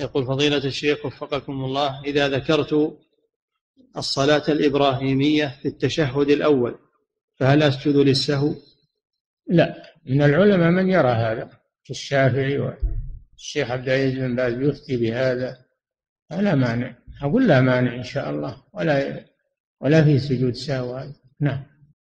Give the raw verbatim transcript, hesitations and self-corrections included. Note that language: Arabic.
يقول فضيلة الشيخ وفقكم الله، إذا ذكرت الصلاة الإبراهيمية في التشهد الأول فهل أسجد للسهو؟ لا، من العلماء من يرى هذا كالشافعي والشيخ عبد العزيز بن باز يفتي بهذا، فلا مانع، أقول لا مانع إن شاء الله، ولا ولا في سجود سهو. نعم.